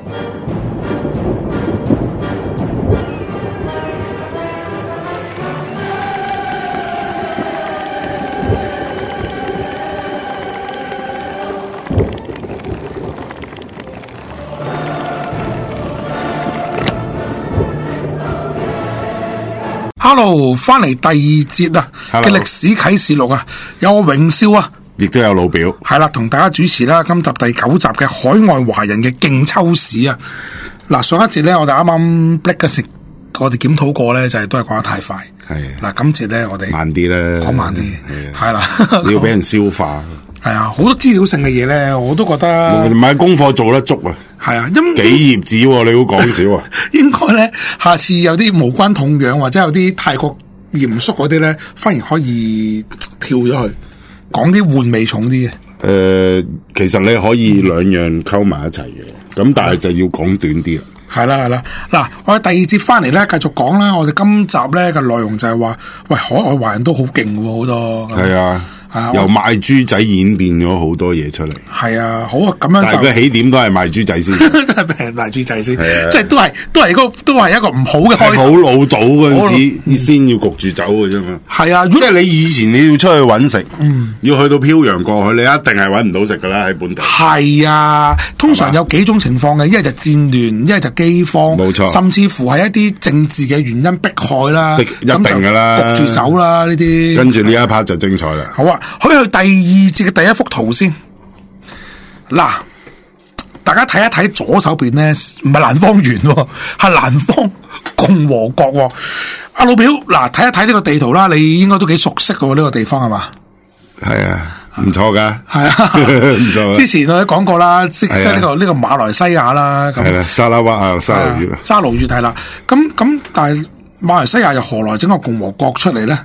Hello， 翻嚟第二節啊嘅歷史啟示錄啊，有我永少啊， 亦都有老表， 係啦，同大家主持啦。今集第9集嘅海外華人嘅勁抽史啊。嗱，上一節咧，我哋啱啱 break 嗰時，我哋檢討過咧，就係都係講得太快。係嗱，今節咧，我哋慢啲啦， 講慢啲，係啦， 你要俾人消化。 係啊，好多資料性嘅嘢咧，我都覺得唔係功課做得足啊。係啊，幾頁紙喎，你好講少啊。 應該咧，下次有啲無關痛癢或者有啲太過嚴肅嗰啲咧，反而可以跳咗去講啲玩味重啲嘅。 其實你可以兩樣溝埋一齊嘅，咁但係就要講短啲啦。係啦，嗱，我哋第二節翻嚟咧，繼續講啦。我哋今集咧嘅內容就係話，喂，海外華人都好勁喎，好多。係啊。 由賣豬仔演變咗好多嘢出嚟。係啊，好啊，咁樣就。 但係佢起點都係賣豬仔先。 都係俾人賣豬仔先。係啊。即係都係一個唔好嘅開頭。 好老到嗰陣時，你先要焗住走嘅啫嘛。係啊，即係你以前你要出去搵食，要去到漂洋過海，你一定係搵唔到食噶啦喺本地。係啊，通常有幾種情況嘅，一係就戰亂，一係就饑荒。冇錯。甚至乎係一啲政治嘅原因迫害啦。一定噶啦。焗住走啦呢啲。跟住呢一 part 就精彩啦。好啊。去第二節嘅第一幅圖先，嗱，大家睇一睇左手邊咧，唔係蘭芳園，係蘭芳共和國。阿老表，嗱，睇一睇呢個地圖啦，你應該都幾熟悉嘅呢個地方係嘛？係啊，唔錯噶，係啊，唔錯。之前我都講過啦，即係呢個馬來西亞啦，係啦，沙拉瓦啊，沙勞越啊，沙勞越係啦。咁，但係馬來西亞又何來整個共和國出嚟咧？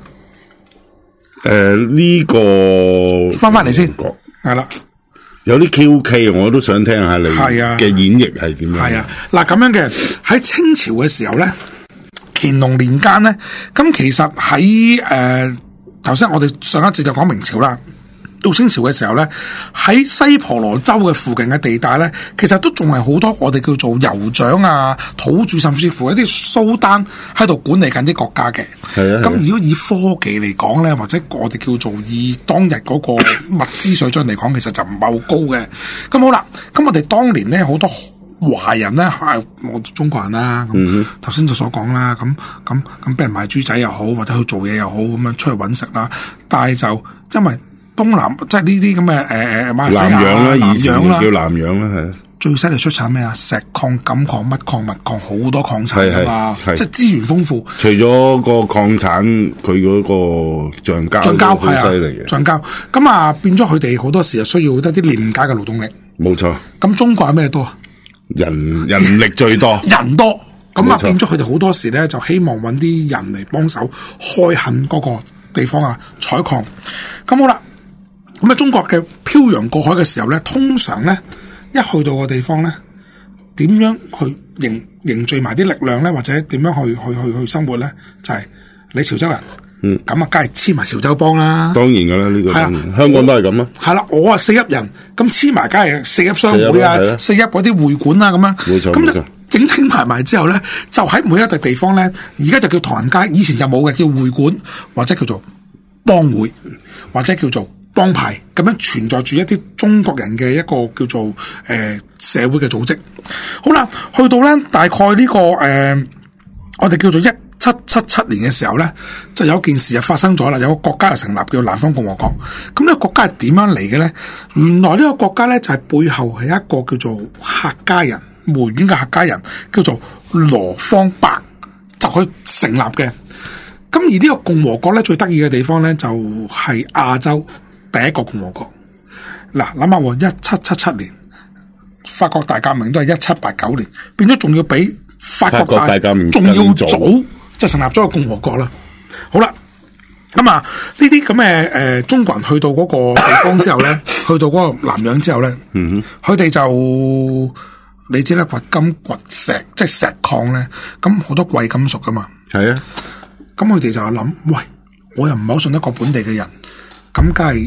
呢個翻嚟先，係啦，有啲 QK， 我都想聽下你嘅演繹係點樣。係啊，嗱，咁樣嘅喺清朝嘅時候咧，乾隆年間咧，咁其實喺頭先我哋上一節就講明朝啦。到清朝嘅時候咧，喺西婆羅洲嘅附近嘅地帶咧，其實都仲係好多我哋叫做酋長啊、土著，甚至乎一啲蘇丹喺度管理緊啲國家嘅。係啊。咁如果以科技嚟講咧，或者我哋叫做以當日嗰個物資水準嚟講，其實就唔係好高嘅。咁好啦，咁我哋當年咧好多華人咧，我中國人啦，咁頭先就所講啦，咁俾人賣豬仔又好，或者去做嘢又好，咁樣出去揾食啦。但係就因為東南即係呢啲咁嘅馬來西亞南洋啦，以前叫南洋啦，係最犀利出產咩啊？石礦、金礦、乜礦、物礦，好多礦產噶嘛，即係資源豐富。除咗個礦產，佢嗰個橡膠好犀利嘅橡膠。咁啊，變咗佢哋好多時就需要一啲廉價嘅勞動力。冇錯。咁中國係咩多啊？人力最多，人多。咁啊，變咗佢哋好多時咧，就希望揾啲人嚟幫手開墾嗰個地方啊，採礦。咁好啦。咁啊，中國嘅漂洋過海嘅時候咧，通常咧一去到個地方咧，點樣去凝聚埋啲力量咧，或者點樣去生活咧？就係你潮州人，咁啊，梗係黐埋潮州幫啦。當然噶啦，呢個香港都係咁啦。係啦，我啊四邑人，咁黐埋梗係四邑商會啊，四邑嗰啲會館啊，咁樣。冇錯。咁就整整埋之後咧，就喺每一笪地方咧，而家就叫唐人街，以前就冇嘅，叫會館或者叫做幫會或者叫做幫派，咁樣存在住一啲中國人嘅一個叫做社會嘅組織。好啦，去到咧大概呢個我哋叫做1777年嘅時候咧，就有件事就發生咗啦，有個國家就成立叫南方共和國。咁呢個國家係點樣嚟嘅咧？原來呢個國家咧就係背後係一個叫做客家人，梅縣嘅客家人叫做羅芳伯就去成立嘅。咁而呢個共和國咧最得意嘅地方咧就係亞洲第一個共和國。嗱，諗下1777年法國大革命都係1789年，變咗仲要比法國大革命仲要早，就成立咗個共和國啦。好啦，咁啊呢啲咁嘅中國人去到嗰個地方之後咧，去到嗰個南洋之後咧，佢哋就你知啦，掘金掘石，即係石礦咧，咁好多貴金屬噶嘛。係啊，咁佢哋就諗，喂，我又唔係好信得過本地嘅人，咁梗係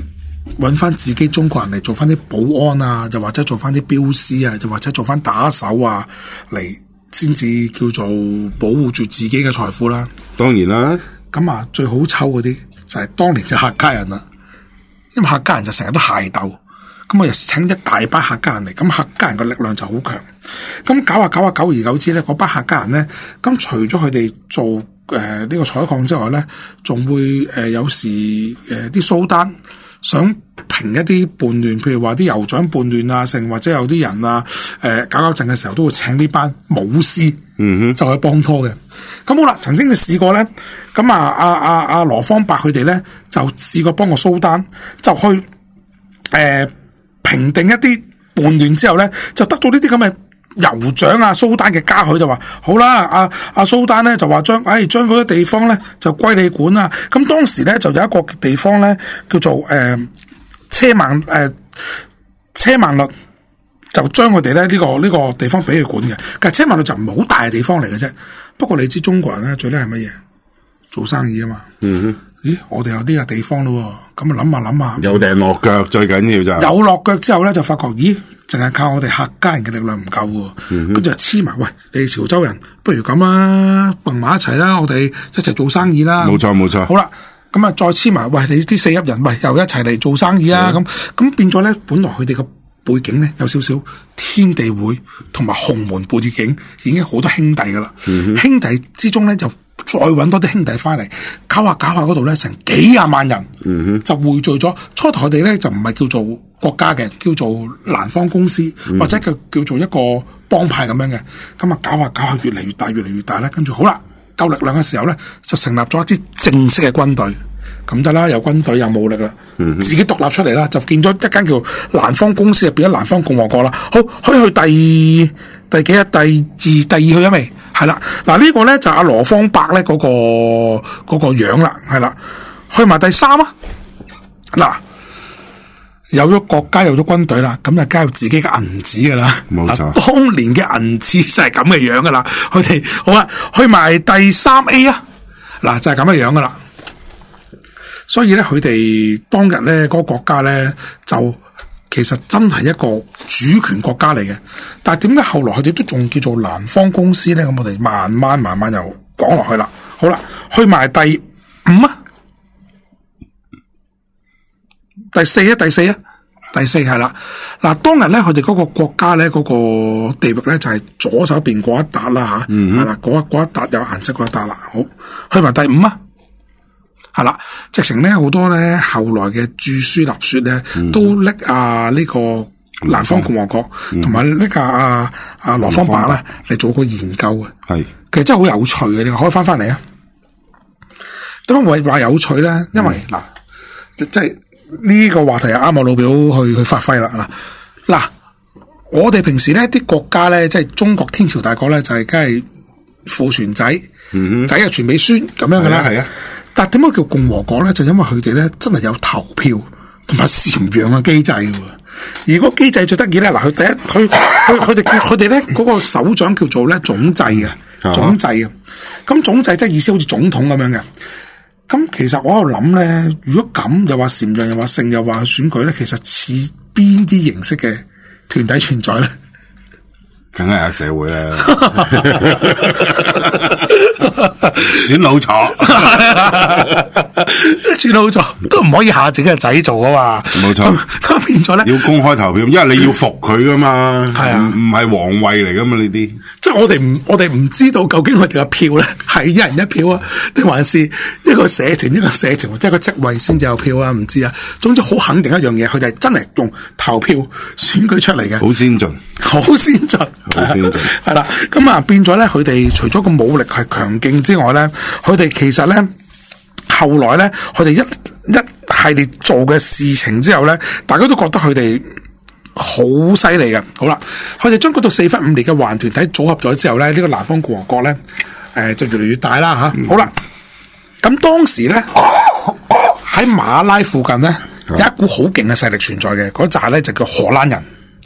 揾翻自己中國人嚟做翻啲保安啊，又或者做翻啲鏢師啊，又或者做翻打手啊，嚟先至叫做保護住自己嘅財富啦。 當然啦， 咁啊最好抽嗰啲就係當年就客家人啦，因為客家人就成日都械鬥，咁我又請一大班客家人嚟，咁客家人嘅力量就好強。咁搞下久而久之咧，嗰班客家人咧，咁除咗佢哋做呢個採礦之外咧，仲會有時啲蘇丹想平一啲叛亂，譬如話啲酋長叛亂啊，剩或者有啲人啊搞震嘅時候，都會請呢班武師，就去幫拖嘅。咁好啦，曾經你試過咧，咁阿羅芳伯佢哋咧就試過幫個蘇丹，就去平定一啲叛亂之後咧，就得到呢啲咁嘅酋長啊蘇丹嘅嘉許，就話好啦，阿蘇丹咧就話將嗰啲地方咧就歸你管啊。咁當時咧就有一個地方咧叫做車曼律，就將佢哋咧呢個地方俾佢管嘅。其實車曼律就唔係好大嘅地方嚟嘅啫。不過你知中國人咧最叻係乜嘢？做生意啊嘛。咦，我哋有呢個地方咯，咁啊諗下， 有掟落腳最緊要就有落腳之後咧，就發覺咦，淨係靠我哋客家人嘅力量唔夠喎，跟住就黐埋，喂，你哋潮州人，不如咁啊，併埋一齊啦，我哋一齊做生意啦。 冇錯。 好啦，咁啊再黐埋，喂，你啲四邑人，喂，又一齊嚟做生意啊，咁變咗咧，本來佢哋嘅背景咧有少少天地會同埋洪門背景，已經好多兄弟噶啦，兄弟之中咧就再揾多啲兄弟翻嚟，搞下嗰度咧，成幾廿萬人，就匯聚咗。初頭佢哋咧就唔係叫做國家嘅，叫做南方公司，或者叫做一個幫派咁樣嘅。咁啊搞下越嚟越大咧，跟住好啦，夠力量嘅時候咧，就成立咗一支正式嘅軍隊。咁得啦，有軍隊有武力啦，自己獨立出嚟啦，就建咗一間叫南方公司，就變咗南方共和國啦。好，可以去第幾日？第二去咗未？係啦，嗱呢個咧就阿羅芳伯咧嗰個樣啦，係啦，去埋第三啊。嗱，有咗國家有咗軍隊啦，咁就加入自己嘅銀紙噶啦。 冇錯， 當年嘅銀紙就係咁嘅樣噶啦。佢哋好啦，去埋第3A啊。嗱就係咁嘅樣噶啦。所以咧，佢哋當日咧嗰個國家咧就其實真係一個主權國家嚟嘅。但係點解後來佢哋都仲叫做南方公司咧？咁我哋慢慢又講落去啦。好啦，去埋第5啊，第四係啦。嗱，當日咧佢哋嗰個國家咧嗰個地域咧就係左手邊嗰一笪啦吓，係啦，嗰一笪有顏色嗰一笪啦。好，去埋第5啊。係啦，直情咧好多咧後來嘅著書立說咧，都拎呢個南方共和國同埋拎阿羅芳伯咧嚟做個研究嘅。係，其實真係好有趣嘅，你可以翻嚟啊。點解會話有趣咧？因為嗱，即係呢個話題係啱我老表去發揮啦。嗱，我哋平時咧啲國家咧，即係中國天朝大國咧，就係梗係父傳仔，仔又傳俾孫咁樣嘅啦。係啊。但係點解叫共和國咧？就因為佢哋咧真係有投票同埋禪讓嘅機制嘅。而個機制最得意咧，嗱，佢哋咧嗰個首長叫做咧總制嘅，總制嘅。咁總制即係意思好似總統咁樣嘅。咁其實我喺度諗咧，如果咁又話禪讓又話勝又話選舉咧，其實似邊啲形式嘅團體存在咧？ 梗係黑社會啦，選老錯， 選老錯都唔可以下自己嘅仔做啊嘛。 冇錯， 咁變咗咧， 要公開投票，因為你要服佢噶嘛，係啊，唔係皇位嚟噶嘛呢啲。 即係我哋唔知道究竟佢哋嘅票咧係一人一票啊，定還是一個社團或者一個職位先至有票啊？唔知啊。總之好肯定一樣嘢，佢哋係真係用投票選舉出嚟嘅， 好先進， 好先進。係啦，咁啊變咗咧，佢哋除咗個武力係強勁之外咧，佢哋其實咧後來咧，佢哋一系列做嘅事情之後咧，大家都覺得佢哋好犀利嘅。好啦，佢哋將嗰度4分5裂嘅環團體組合咗之後咧，呢個南方共和國咧，就越嚟越大啦吓。好啦，咁當時咧喺馬拉附近咧有一股好勁嘅勢力存在嘅，嗰紮咧就叫荷蘭人。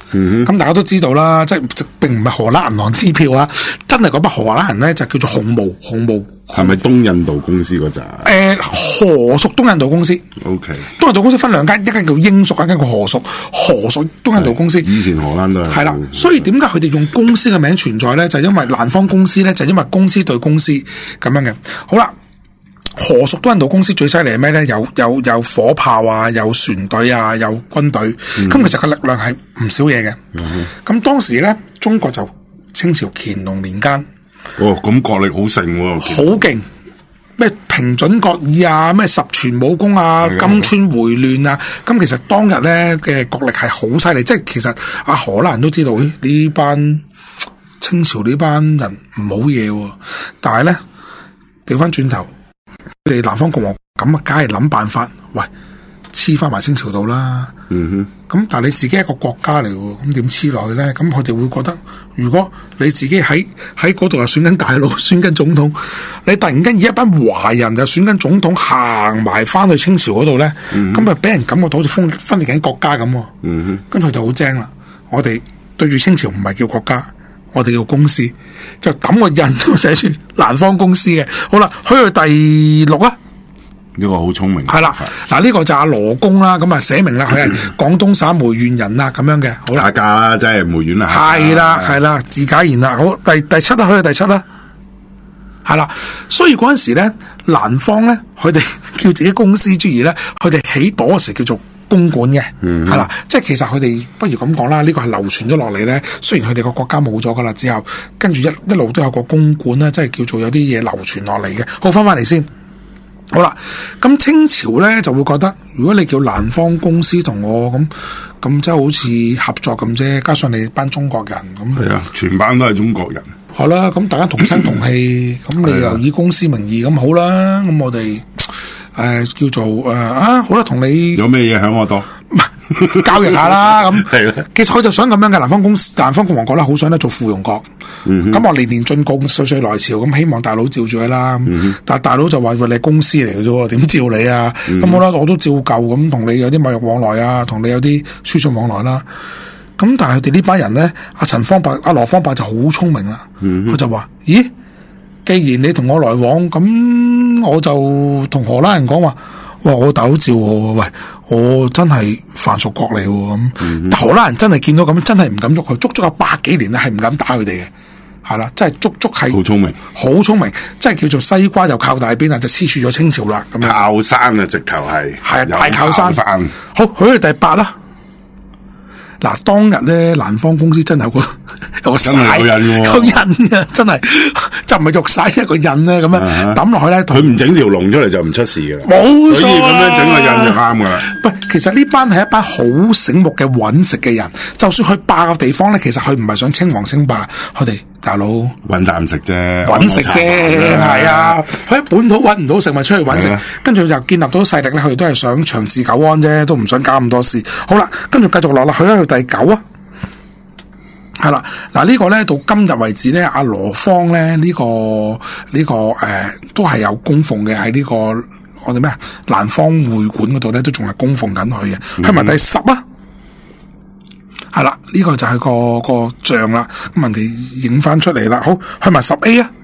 咁大家都知道啦，即係並唔係荷蘭銀行支票啊，真係嗰筆荷蘭人咧就叫做紅毛。 係咪東印度公司嗰扎？ 荷屬東印度公司。 OK。 東印度公司分兩間，一間叫英屬，一間叫荷屬。荷屬東印度公司。 以前荷蘭都係。 係啦，所以點解佢哋用公司嘅名存在咧？就係因為南方公司咧，就係因為公司對公司咁樣嘅。好啦。荷屬東印度公司最犀利係咩咧？有火炮啊，有船隊啊，有軍隊。咁其實個力量係唔少嘢嘅。咁當時咧，中國就清朝乾隆年間。 咁國力好盛喎。 好勁，咩平準國議啊，咩十全武功啊，金川回亂啊。咁其實當日咧嘅國力係好犀利，即係其實荷蘭人都知道呢班清朝呢班人唔好嘢，但係咧調翻轉頭。佢哋南方共和咁啊，梗係諗辦法，喂，黐翻埋清朝度啦。咁但係你自己一個國家嚟喎，咁點黐落去咧？咁佢哋會覺得，如果你自己喺嗰度又選緊大佬，選緊總統，你突然間以一班華人就選緊總統行埋翻去清朝嗰度咧，咁啊俾人感覺到好似分裂緊國家咁。跟住佢就好精啦。我哋對住清朝唔係叫國家。我哋叫公司，就抌個印都寫住南方公司嘅。好啦，去到第6啊， 呢個好聰明。 係啦，嗱呢個就阿羅公啦，咁啊寫明啦，佢係廣東省梅縣人啦，咁樣嘅。好啦， 客家啦，即係梅縣啦。 係啦，自解言啦。好，第7啦，去到第7啦。係啦，所以嗰陣時咧，南方咧，佢哋叫自己公司之餘咧，佢哋起朵嘅時叫做公館嘅，係啦，即係其實佢哋不如咁講啦，呢個係流傳咗落嚟咧。雖然佢哋個國家冇咗噶啦，之後跟住一路都有個公館啦，即係叫做有啲嘢流傳落嚟嘅。好，翻嚟先。好啦，咁清朝咧就會覺得，如果你叫南方公司同我咁即係好似合作咁啫，加上你班中國人咁。 係啊，全班都係中國人。 係啦，咁大家同聲同氣，咁你又以公司名義咁好啦，咁我哋。叫做好啦，同你有咩嘢響我度？ 交易下啦，咁係啦。其實佢就想咁樣嘅，南方共和國咧，好想咧做附庸國。咁我年年進貢，歲歲來朝，咁希望大佬照住佢啦。但係大佬就話你係公司嚟嘅啫，點照你啊？咁好啦，我都照舊咁同你有啲貿易往來啊，同你有啲輸出往來啦。咁但係佢哋呢班人咧，阿羅方伯就好聰明啦。佢就話：咦，既然你同我來往，咁我就同荷蘭人講話，哇！我大佬照我，喂，我真係藩屬國嚟咁。但荷蘭人真係見到咁，真係唔敢喐佢，足足有100幾年咧，係唔敢打佢哋嘅，係啦，真係足係好聰明，好聰明，即係叫做西瓜就靠大邊啊，就黐住咗清朝啦。咁靠山啊，直頭係大靠山。好，去到第8啦。嗱，當日咧，南方公司真係有個晒有印嘅，真係就唔係肉晒一個印咧，咁樣抌落去咧， 佢唔整條龍出嚟就唔出事嘅， 冇錯， 所以咁樣整個印就啱噶啦。 不，其實呢班係一班好醒目嘅揾食嘅人，就算去霸個地方咧，其實佢唔係想稱王稱霸，佢哋大佬揾啖食啫， 揾食啫，係啊，佢喺本土揾唔到食，咪出去揾食，跟住就建立到勢力咧，佢哋都係想長治久安啫，都唔想搞咁多事。好啦，跟住繼續落去到第9啊。係啦，嗱呢個咧到今日為止咧，阿羅芳咧呢個都係有供奉嘅，喺呢個我哋咩南方會館嗰度咧都仲係供奉緊佢嘅。去埋第10啊，係啦，呢個就係個像啦，咁人哋影翻出嚟啦。好，去埋10A 啊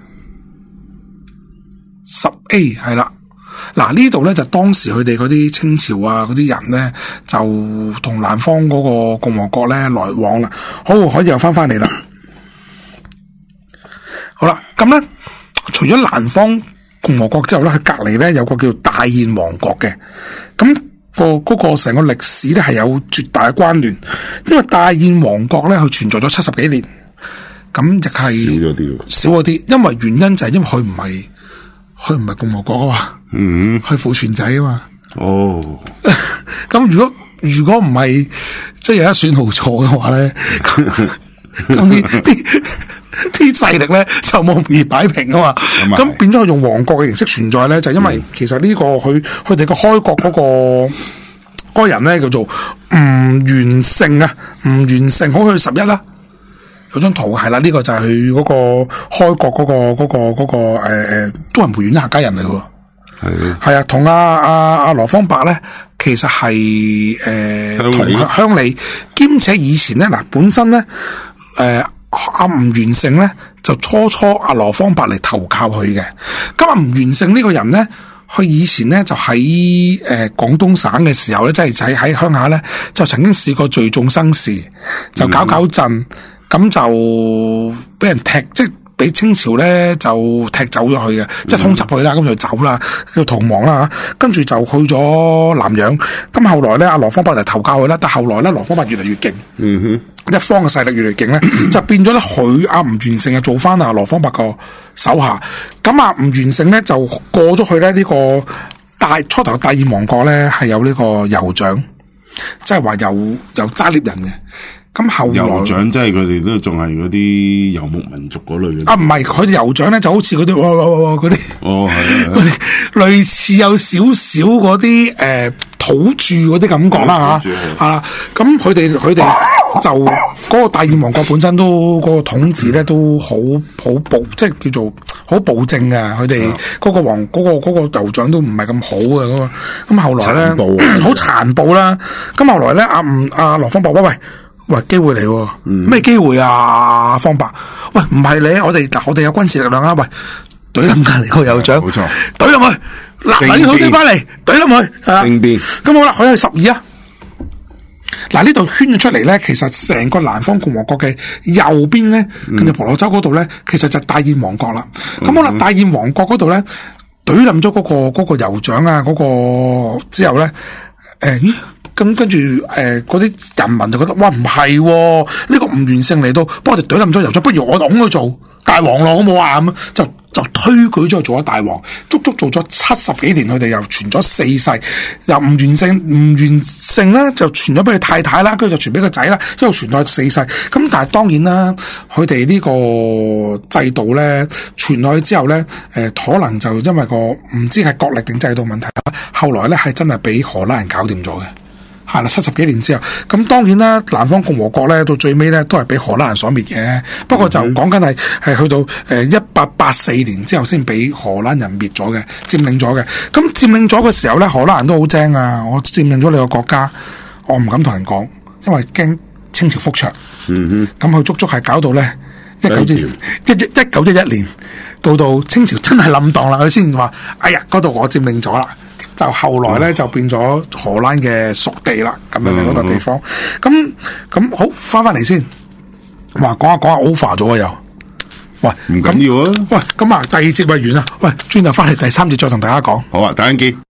，10A 係啦。嗱呢度咧就當時佢哋嗰啲清朝啊嗰啲人咧就同南方嗰個共和國咧來往啦。好，可以又翻嚟啦。好啦，咁咧除咗南方共和國之後咧，佢隔籬咧有個叫大燕王國嘅。咁嗰個成個歷史咧係有絕大嘅關聯，因為大燕王國咧佢存在咗70幾年，咁亦係少咗啲，因為原因就係因為佢唔係共和國啊嘛。去父傳仔啊嘛，咁如果唔係即係有一選號錯嘅話咧，咁啲勢力咧就冇咁易擺平啊嘛，咁變咗用王國嘅形式存在咧，就因為其實呢個佢哋個開國嗰個人咧叫做吳元盛啊，吳元盛好去11啦。有張圖係啦，呢個就係佢嗰個開國嗰個都係梅縣客家人嚟喎。係啊，同阿羅芳伯咧其實係同鄉里，兼且以前咧嗱本身咧阿吳元勝咧就初阿羅芳伯嚟投靠佢嘅。咁阿吳元勝呢個人咧，佢以前咧就喺廣東省嘅時候咧，即係喺鄉下咧，就曾經試過聚眾生事，就搞震，咁就俾人踢，即係俾清朝咧就踢走咗佢嘅，即係通緝佢啦，咁就走啦，叫逃亡啦，跟住就去咗南洋。咁後來咧，阿羅芳伯就投靠佢啦，但後來咧，羅芳伯越嚟越勁，一方嘅勢力越嚟越勁咧，就變咗咧，佢阿吳元勝就做翻阿羅芳伯個手下。咁阿吳元勝咧就過咗去咧呢個初頭大燕王國咧係有呢個酋長，即係話有揸獵人嘅。咁後來酋長即係佢哋都仲係嗰啲游牧民族嗰類嘅。 唔係，佢哋酋長咧就好似嗰啲嗰啲，嗰啲類似有少少嗰啲土著嗰啲感覺啦吓，咁佢哋就嗰個大燕王國本身都嗰個統治咧都好暴，即係叫做好暴政嘅。佢哋嗰個嗰個酋長都唔係咁好嘅。咁後來咧好殘暴啦。咁後來咧阿羅芳伯喂，機會嚟喎，咩機會啊？芳伯，喂，唔係你，我哋有軍事力量啊！喂，懟冧隔籬個酋長，冇錯，懟冧佢，嗱，攞啲土地翻嚟，懟冧佢，政變。咁好啦，佢係12啊。嗱，呢度圈咗出嚟咧，其實成個南方共和國嘅右邊咧，跟住婆羅洲嗰度咧，其實就大燕王國啦。咁好啦，大燕王國嗰度咧，懟冧咗嗰個酋長啊，嗰個之後咧，咦？咁跟住嗰啲人民就覺得哇唔係喎，呢個吳元勝嚟到幫我哋懟冧咗酋長，不如我拱佢做大王咯，好冇啊？咁就推舉咗做咗大王，足足做咗70幾年，佢哋又傳咗4世，由吳元勝咧就傳咗俾佢太太啦，跟住就傳俾個仔啦，一路傳到4世。咁但係當然啦，佢哋呢個制度咧傳落去之後咧，可能就因為個唔知係國力定制度問題啦，後來咧係真係俾荷蘭人搞掂咗嘅。係啦，70幾年之後，咁當然啦，南方共和國咧到最尾咧都係俾荷蘭人所滅嘅。不過就講緊係去到1884年之後先俾荷蘭人滅咗嘅，佔領咗嘅。咁佔領咗嘅時候咧，荷蘭人都好精啊！我佔領咗你個國家，我唔敢同人講，因為驚清朝覆桌。咁佢足足係搞到咧1911年，到清朝真係冧檔啦，佢先話：哎呀，嗰度我佔領咗啦。就後來咧就變咗荷蘭嘅屬地啦，咁樣嘅嗰個地方。咁好，翻嚟先。話講下 over 咗啊又。喂， 唔緊要啊。 喂，咁啊第2節咪完啦。喂，轉頭翻嚟第3節再同大家講。 好啊，等陣見。